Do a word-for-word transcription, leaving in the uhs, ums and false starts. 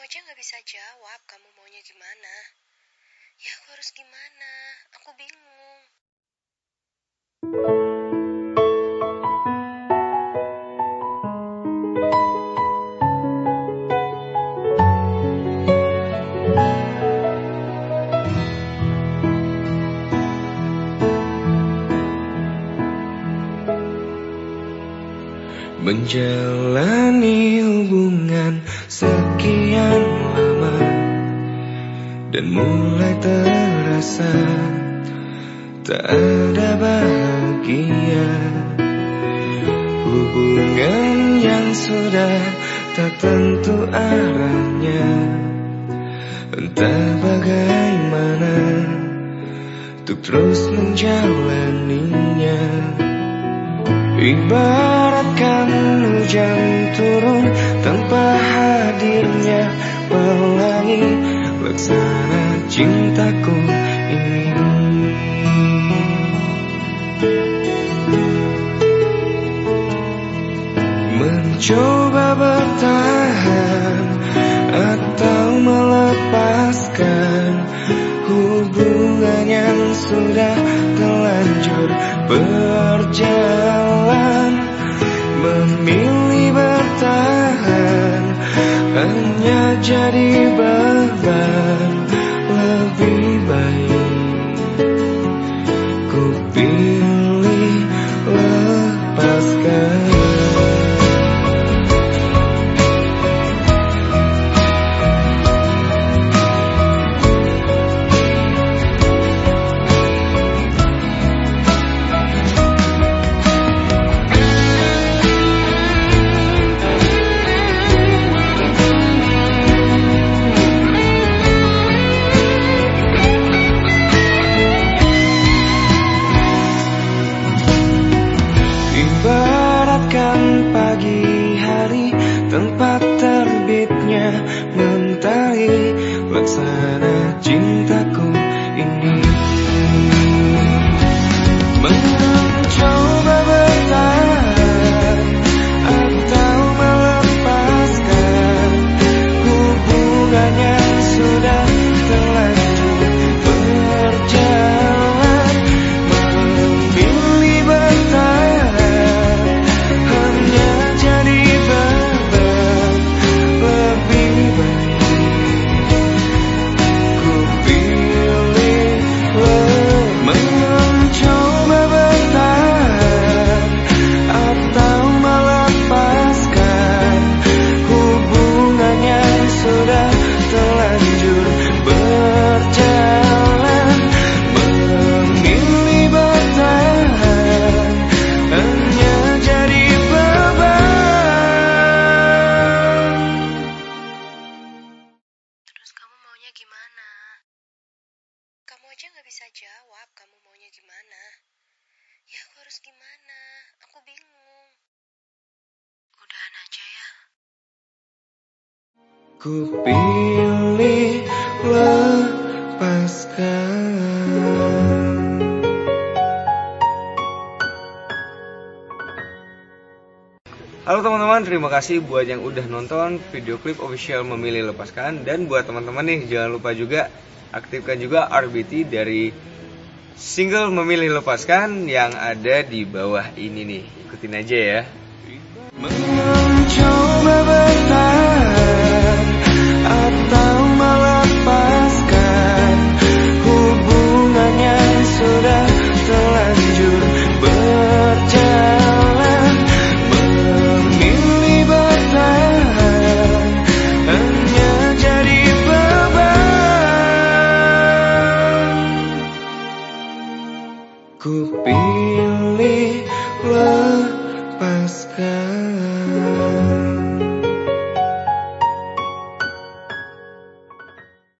aja nggak bisa jawab, kamu maunya gimana? Ya aku harus gimana? Aku bingung. Menjalani hubungan sekian lama dan mulai terasa tak ada bahagia. Hubungan yang sudah tak tentu arahnya, entah bagaimana untuk terus menjalaninya. Ibaratkan hujan turun tanpa hadirnya pelangi, laksana cintaku ini. Mencoba bertahan atau melepaskan hubungan yang sudah terlanjur berjalan. Memilih bertahan hanya jadi beban. Lebih baik ku pilih lepaskan. Ibaratkan pagi hari tempat terbitnya mentari, laksana cintaku ini. Mencoba bertahan atau melepaskan hubungan yang sudah terlanjur berjalan. Memilih bertahan hanya jadi beban. Lebih baik ku pilih mencoba bertahan atau melepaskan hubungan yang sudah terlanjur berjalan. Memilih bertahan hanya jadi beban. Terus kamu maunya gimana? Kamu aja nggak bisa jawab, kamu maunya gimana? Ya aku harus gimana? Aku bingung. Udahan aja ya. Ku pilih lepaskan. Halo teman-teman, terima kasih buat yang udah nonton video klip official Memilih Lepaskan. Dan buat teman-teman nih, jangan lupa juga aktifkan juga R B T dari single Memilih Lepaskan yang ada di bawah ini nih. Ikutin aja ya. Mencoba bertahan atau melepaskan hubungan yang sudah terlanjur berjalan. Memilih bertahan hanya jadi beban. Ku pilih lepaskan.